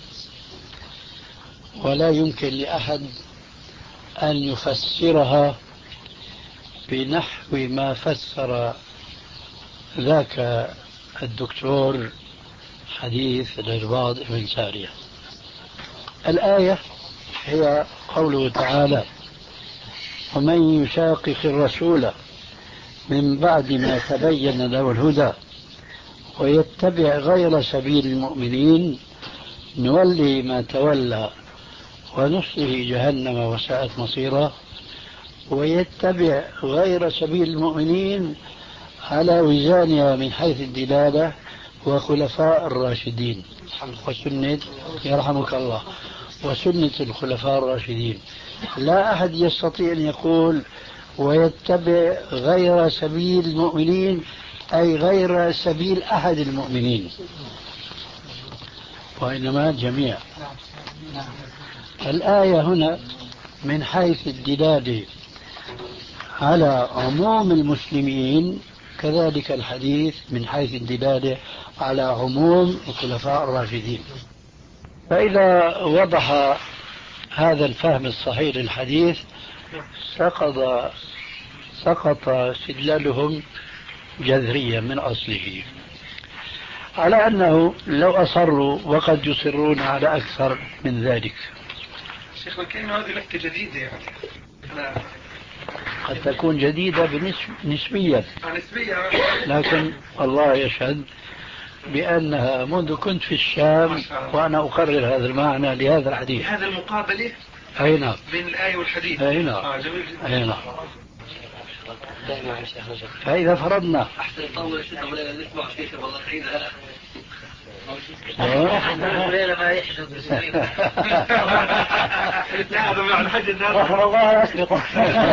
ولا يمكن لأحد أن يفسرها بنحو ما فسر ذاك الدكتور حديث الإرباض بن سارية. الآية هي قوله تعالى: ومن يشاقق الرسول من بعد ما تبين له الهدى ويتبع غير سبيل المؤمنين نولي ما تولى ونصله جهنم وساءت مصيرا. ويتبع غير سبيل المؤمنين على وزانها من حيث الدلالة وخلفاء الراشدين وسنة يرحمك الله وسنة الخلفاء الراشدين. لا أحد يستطيع أن يقول ويتبع غير سبيل المؤمنين أي غير سبيل أحد المؤمنين، وإنما جميع. الآية هنا من حيث الدلالة على عموم المسلمين، كذلك الحديث من حيث الدلالة على عموم الخلفاء الراشدين. فإذا وضح هذا الفهم الصحيح للحديث سقط سقط استدلالهم جذريا من أصله، على أنه لو أصروا وقد يصرون على أكثر من ذلك. شيخ وكأن هذه لفتة جديدة يعني أنا قد تكون جديدة نسبيا، لكن الله يشهد بأنها منذ كنت في الشام وأنا أقرر هذا المعنى لهذا الحديث. هذا المقابلة أي نعم بين الآية والحديث. أي نعم آه جميل جدا. أي نعم. فإذا فرضنا أحسن يطول الشيخ ولا نسمع شيخ والله تعيدها. ولا ما يحدث بسبيل لا هذا مع الحج الناس رحمه الله يسبقه.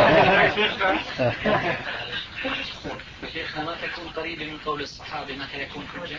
شيخ ما تكون قريبة من قول الصحابة متى يكون حجة؟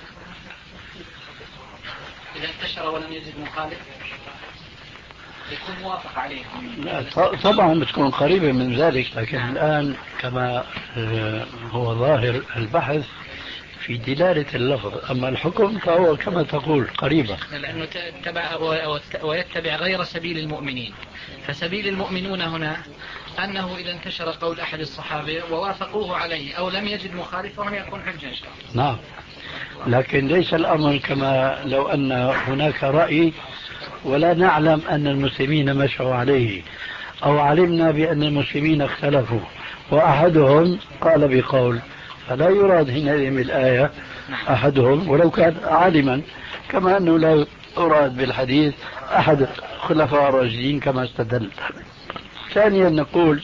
إذا انتشر ولم يجد مخالف يكون موافق عليه. طبعا بتكون قريبة من ذلك، لكن الآن كما هو ظاهر البحث في دلالة اللفظ، أما الحكم فهو كما تقول قريبة، لأنه تتبع ويتبع غير سبيل المؤمنين. فسبيل المؤمنون هنا أنه إذا انتشر قول أحد الصحابة ووافقوه عليه أو لم يجد مخالفهم يكون حجة إن شاء الله. نعم، لكن ليس الأمر كما لو أن هناك رأي ولا نعلم أن المسلمين مشوا عليه، أو علمنا بأن المسلمين اختلفوا وأحدهم قال بقول، فلا يراد هنا بالآية أحدهم ولو كان عالما، كما أنه لا يراد بالحديث أحد خلفاء الراشدين كما استدل. ثانيا نقول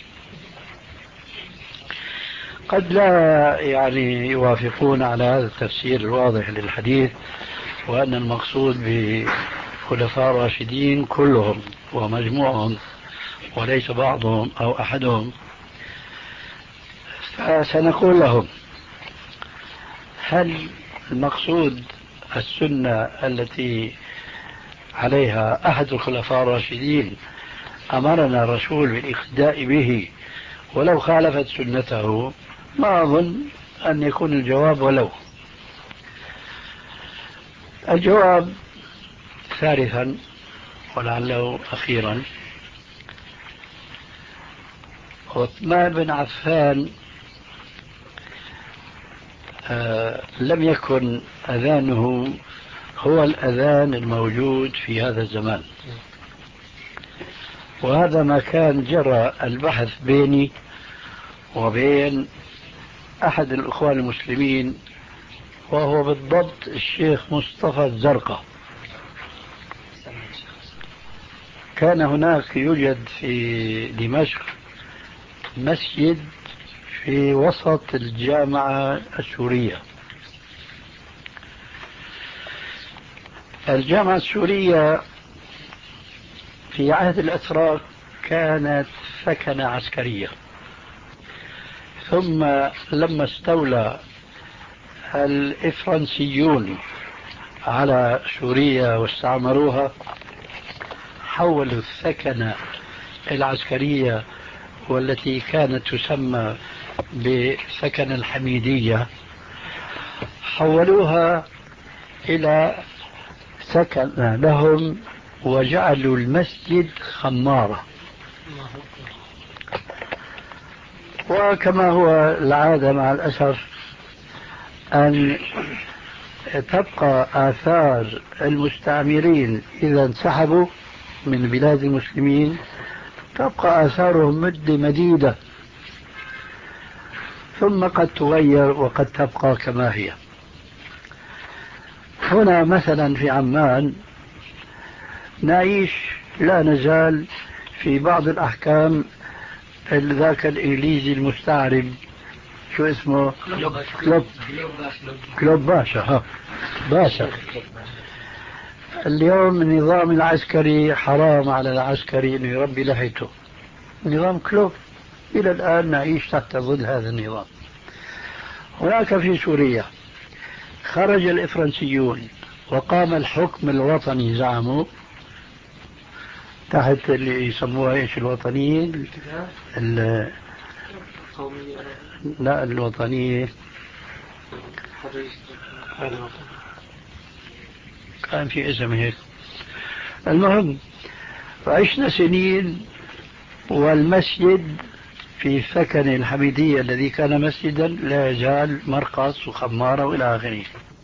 قد لا يعني يوافقون على هذا التفسير الواضح للحديث، وأن المقصود بخلفاء الراشدين كلهم ومجموعهم وليس بعضهم أو أحدهم. فسنقول لهم هل المقصود السنة التي عليها أحد الخلفاء الراشدين أمرنا الرسول بالاقتداء به ولو خالفت سنته؟ ما أظن أن يكون الجواب ولو. الجواب ثالثا ولعله أخيرا، عثمان بن عفان آه لم يكن أذانه هو الأذان الموجود في هذا الزمان، وهذا ما كان جرى البحث بيني وبين أحد الإخوان المسلمين، وهو بالضبط الشيخ مصطفى الزرقاء. كان هناك يوجد في دمشق مسجد في وسط الجامعة السورية. الجامعة السورية في عهد الأتراك كانت سكنة عسكرية، ثم لما استولى الإفرنسيون على سوريا واستعمروها حولوا السكنة العسكرية والتي كانت تسمى بسكن الحميدية، حولوها إلى سكن لهم وجعلوا المسجد خمارة. وكما هو العادة مع الأسف أن تبقى آثار المستعمرين إذا انسحبوا من بلاد المسلمين، تبقى آثارهم مدة مديدة ثم قد تغير وقد تبقى كما هي. هنا مثلا في عمان نعيش لا نزال في بعض الأحكام ذاك الإنجليزي المستعرب، شو اسمه؟ كلوب كلوب باشا. ها باشا. اليوم النظام العسكري حرام على العسكري أن يربي لحيته، نظام كلوب. إلى الآن نعيش تحت ظل هذا النظام. هناك في سوريا خرج الإفرنسيون وقام الحكم الوطني، زعموا تحت اللي يسموها ايش الوطنيين، القومية لا الوطنية كان في اسم هيك. المهم عشنا سنين والمسجد في سكن الحميدية الذي كان مسجدا لا يزال مرقص وخمارة وإلى آخره.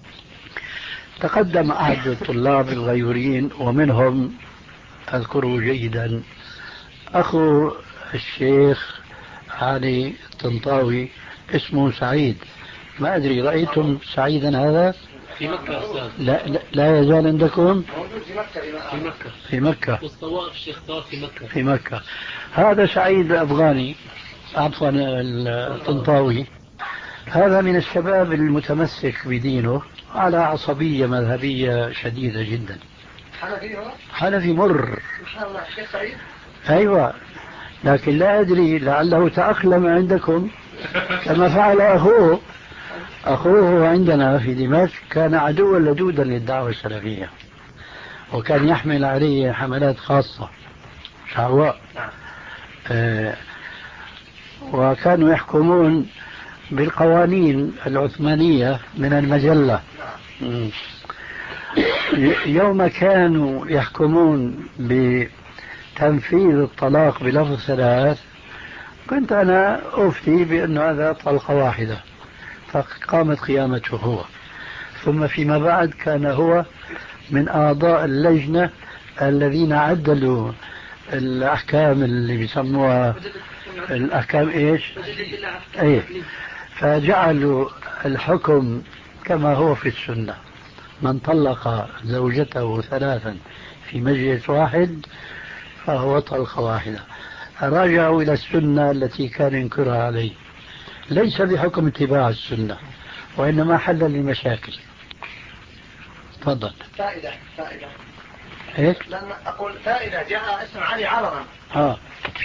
تقدم أحد الطلاب الغيورين ومنهم أذكره جيدا أخو الشيخ علي الطنطاوي اسمه سعيد. ما أدري رأيتم سعيدا هذا في مكة أستاذ؟ لا, لا, لا يزال عندكم موجود في مكة. في مكة في مكة والطواف الشيخ طواف في مكة في مكة. هذا سعيد الأفغاني عفوا الطنطاوي هذا من الشباب المتمسك بدينه على عصبية مذهبية شديدة جدا. حنفي هو؟ حنفي مر. سبحان الله. الشيخ سعيد أيوة، لكن لا أدري لعله تأقلم عندكم كما فعل أخوه. أخوه عندنا في دمشق كان عدوا لدودا للدعوة السلفية وكان يحمل عليه حملات خاصة شعواء. آه وكانوا يحكمون بالقوانين العثمانية من المجلة. يوم كانوا يحكمون بتنفيذ الطلاق بلفظ ثلاث كنت أنا أفتي بأن هذا طلقة واحدة، فقامت قيامته هو. ثم فيما بعد كان هو من أعضاء اللجنة الذين عدلوا الأحكام اللي بيسموها الأحكام إيش؟ أيه. فجعلوا الحكم كما هو في السنة: من طلق زوجته ثلاثا في مجلس واحد فهو طلقة واحدة. راجعوا إلى السنة التي كان ينكرها عليه، ليس بحكم اتباع السنة وإنما حلا لمشاكل. تفضل. فائدة فائدة هيك؟ لأن أقول فائدة. جاء اسم علي علرا. آه.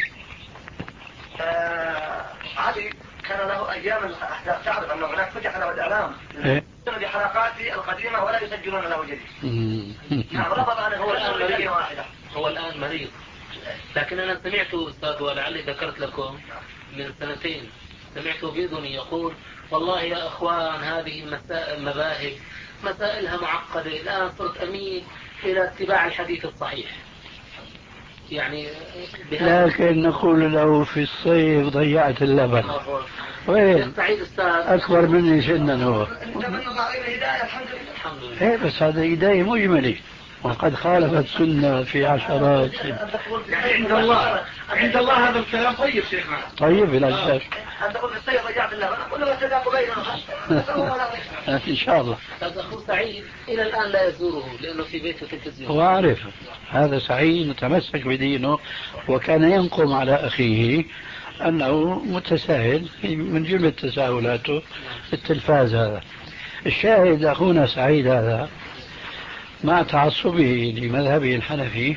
آه علي كان له أيام الأحداث، تعرف أنه هناك فتح له الإعلام إيه؟ بحلقاته القديمة ولا يسجلون له جديد. نعم رفض أنه هو الآن مريض. واحدة. هو الآن مريض. لكن أنا سمعته أستاذ ولعلي ذكرت لكم من سنتين سمعته بإذني يقول: والله يا أخوان هذه المذاهب مسائلها معقدة، الآن صرت أميل إلى اتباع الحديث الصحيح. يعني لكن نقول له في الصيف ضيعت اللبن. وين أكبر مني سنا هو. الحمد لله. إيه بس هذا هداية مجملة وقد خالفت سنة في عشرات. عند الله عند الله هذا الكلام طيب شيخنا. طيب بلا شك. أنت قلت الصيف ضيعت اللبن، أقول له صداق بيننا. إن شاء الله. هذا أخو سعيد إلى الآن لا يزوره لأنه في بيته تلفزيون. هو عارف هذا سعيد متمسك بدينه وكان ينقم على أخيه أنه متساهل من جملة تساهلاته التلفاز. هذا الشاهد أخونا سعيد هذا مع تعصبه لمذهبه الحنفي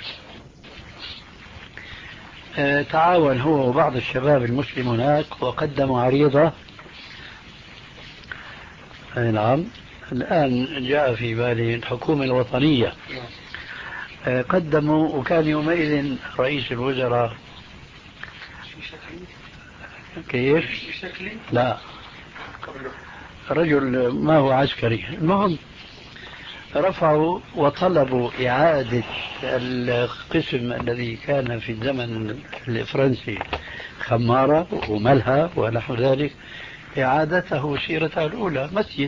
تعاون هو وبعض الشباب المسلم هناك وقدموا عريضة. نعم الآن جاء في بالي الحكومة الوطنية. قدموا وكان يومئذ رئيس الوزراء كيف؟ لا رجل ما هو عسكري. المهم رفعوا وطلبوا إعادة القسم الذي كان في الزمن الفرنسي خمارة وملهى ونحو ذلك، إعادته سيرته الأولى مسجد،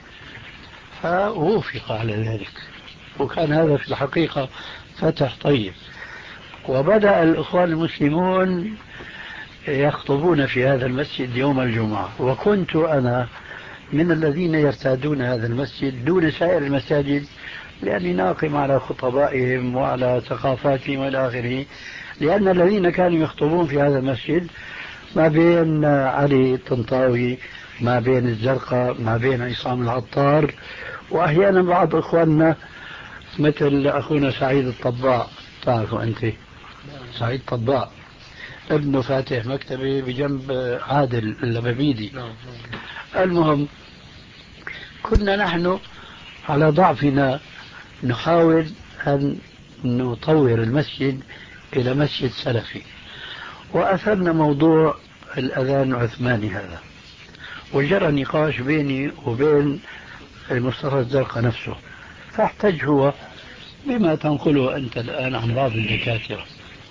فوافق على ذلك. وكان هذا في الحقيقة فتح طيب. وبدأ الإخوان المسلمون يخطبون في هذا المسجد يوم الجمعة، وكنت أنا من الذين يرتادون هذا المسجد دون سائر المساجد لأني ناقم على خطبائهم وعلى ثقافاتهم والى آخره. لأن الذين كانوا يخطبون في هذا المسجد ما بين علي الطنطاوي، ما بين الزرقاء، ما بين عصام العطار، وأحيانا بعض إخواننا مثل أخونا سعيد الطباع. تعرفوا أنت سعيد طباع ابنه فاتح مكتبه بجنب عادل اللبابيدي. المهم كنا نحن على ضعفنا نحاول أن نطور المسجد إلى مسجد سلفي، وأثرنا موضوع الأذان العثماني هذا، وجرى نقاش بيني وبين مصطفى الزرقاء نفسه، فاحتج هو بما تنقله أنت الآن عن بعض الدكاترة.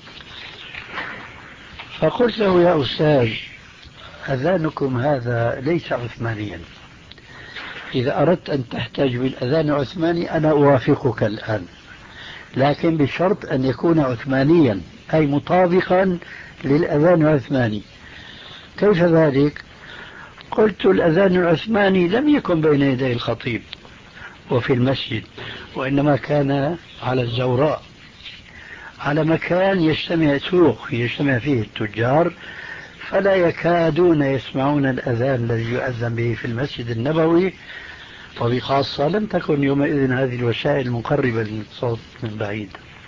فقلت له يا أستاذ أذانكم هذا ليس عثمانيا، إذا أردت أن تحتج بالأذان العثماني أنا أوافقك الآن، لكن بشرط أن يكون عثمانيا أي مطابقا للأذان العثماني. كيف ذلك؟ قلت الأذان العثماني لم يكن بين يدي الخطيب وفي المسجد، وإنما كان على الزوراء، على مكان يجتمع سوق يجتمع فيه التجار، فلا يكادون يسمعون الأذان الذي يؤذن به في المسجد النبوي، وبخاصة لم تكن يومئذ هذه الوسائل مقربة للصوت من بعيد.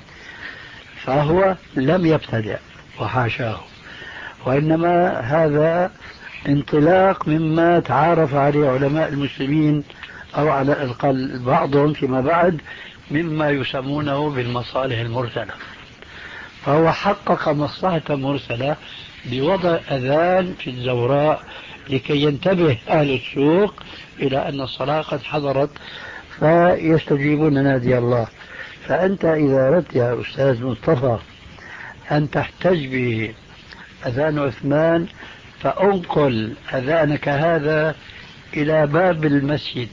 فهو لم يبتدع وحاشاه، وإنما هذا انطلاق مما تعارف عليه علماء المسلمين، أو على الأقل بعضهم فيما بعد، مما يسمونه بالمصالح المرسلة. فهو حقق مصلحة مرسلة بوضع أذان في الزوراء لكي ينتبه أهل السوق إلى أن الصلاة قد حضرت فيستجيبون نادي الله. فأنت إذا أردت يا أستاذ مصطفى أن تحتج بأذان عثمان فأنقل أذانك هذا إلى باب المسجد.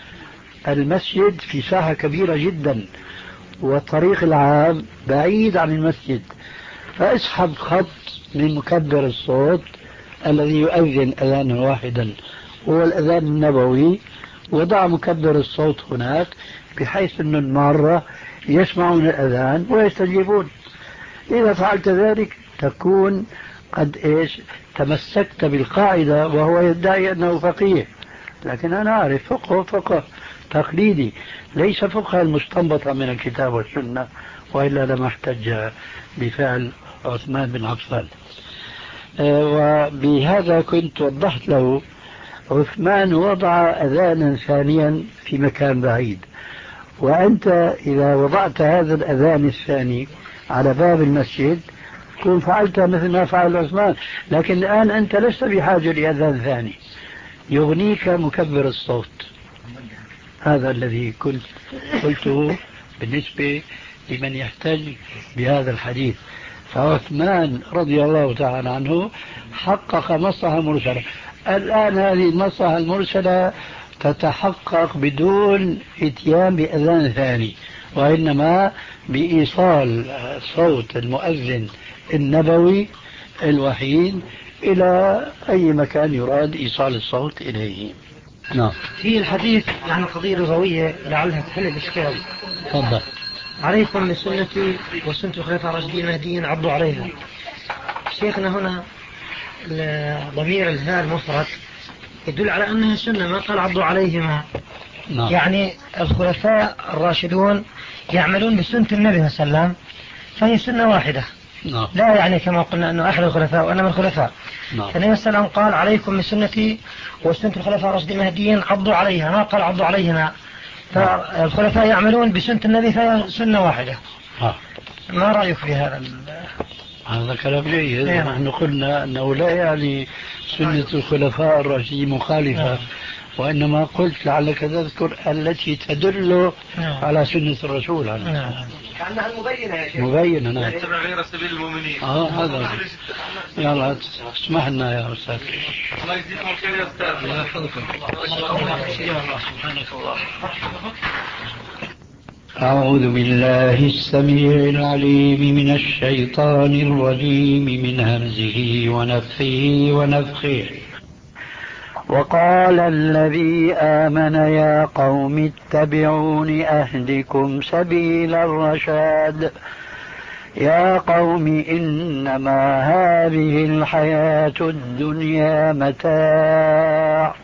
المسجد في ساحة كبيرة جدا، والطريق العام بعيد عن المسجد، فاسحب خط من مكبر الصوت الذي يؤذن أذانا واحدا هو الأذان النبوي، وضع مكبر الصوت هناك بحيث أن المارة يسمعون الأذان ويستجيبون. إذا فعلت ذلك تكون قد إيش تمسكت بالقاعدة، وهو يدعي أنه فقيه، لكن أنا أعرف فقه فقه تقليدي ليس فقه المستنبطة من الكتاب والسنة، وإلا لما احتج بفعل عثمان بن عفان. وبهذا كنت وضحت له عثمان وضع أذانا ثانيا في مكان بعيد، وأنت إذا وضعت هذا الأذان الثاني على باب المسجد كن فعلت مثل ما فعل عثمان. لكن الآن أنت لست بحاجة لأذان ثاني، يغنيك مكبر الصوت. هذا الذي كنت قلته بالنسبة لمن يحتج بهذا الحديث. فعثمان رضي الله تعالى عنه حقق مصلحة مرسلة. الآن هذه المصلحة المرسلة تتحقق بدون اتيان بأذان ثاني، وإنما بإيصال صوت المؤذن النبوي الوحيد إلى أي مكان يراد إيصال الصوت إليه. نعم. في الحديث عن قضية لغوية لعلها تحل الإشكال. تفضل. عليكم بسنتي وسنة الخلفاء الراشدين المهديين عضوا عليها. شيخنا هنا ضمير الهاء المفرد يدل على أنها سنة، ما قال عضوا عليهما. نعم. يعني الخلفاء الراشدون يعملون بسنة النبي صلى الله عليه وسلم، فهي سنة واحدة. نعم. لا يعني كما قلنا أنه أحد الخلفاء وأنا من الخلفاء. نعم. فالنبي صلى الله عليه وسلم قال عليكم بسنتي وسنة الخلفاء الراشدين المهديين عضوا عليها، ما قال عضوا عليهما. فالخلفاء يعملون بسنة النبي فهي سنة واحدة. آه. ما رأيك في هذا؟ هذا كلام جيد. نحن قلنا أنه لا يعني سنة الخلفاء الراشدين مخالفة، وإنما قلت لعلك تذكر التي تدل على سنة الرسول عليه. كأنها المبينة يا شيخ. مبينة. نعم. يتبع غير سبيل المؤمنين. اه هذا. يلا اسمح لنا يا أستاذ. الله يجزيكم الخير يا أستاذ. الله يحفظكم. سبحانك الله. أعوذ بالله السميع العليم من الشيطان الرجيم من همزه ونفخه ونفخه. وقال الذي آمن يا قوم اتبعون أهدكم سبيل الرشاد يا قوم إنما هذه الحياة الدنيا متاع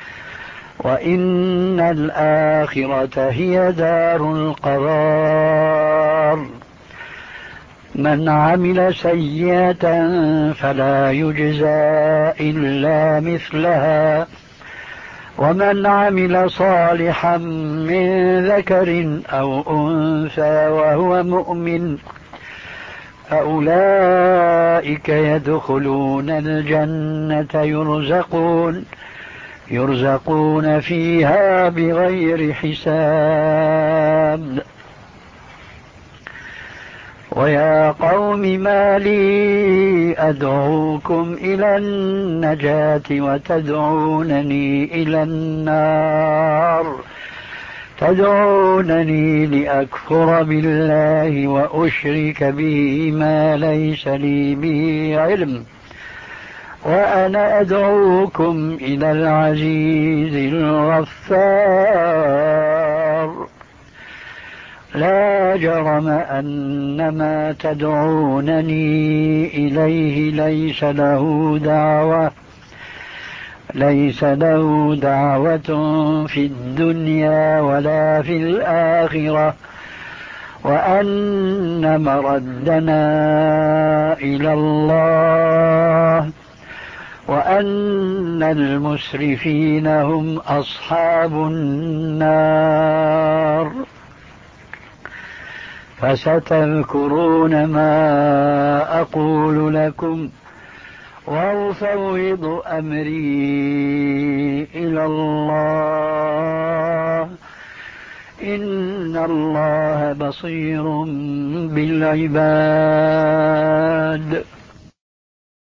وإن الآخرة هي دار القرار من عمل سيئة فلا يجزى إلا مثلها ومن عمل صالحا من ذكر أو أنثى وهو مؤمن فأولئك يدخلون الجنة يرزقون يرزقون فيها بغير حساب. ويا قوم ما لي أدعوكم إلى النجاة وتدعونني إلى النار تدعونني لأكفر بالله وأشرك به ما ليس لي به علم وأنا أدعوكم إلى العزيز الغفار. لا جرم أن ما تدعونني إليه ليس له دعوة ليس له دعوة في الدنيا ولا في الآخرة وأن مردنا إلى الله وأن المسرفين هم أصحاب النار. فستذكرون ما أقول لكم وأفوض أمري إلى الله إن الله بصير بالعباد.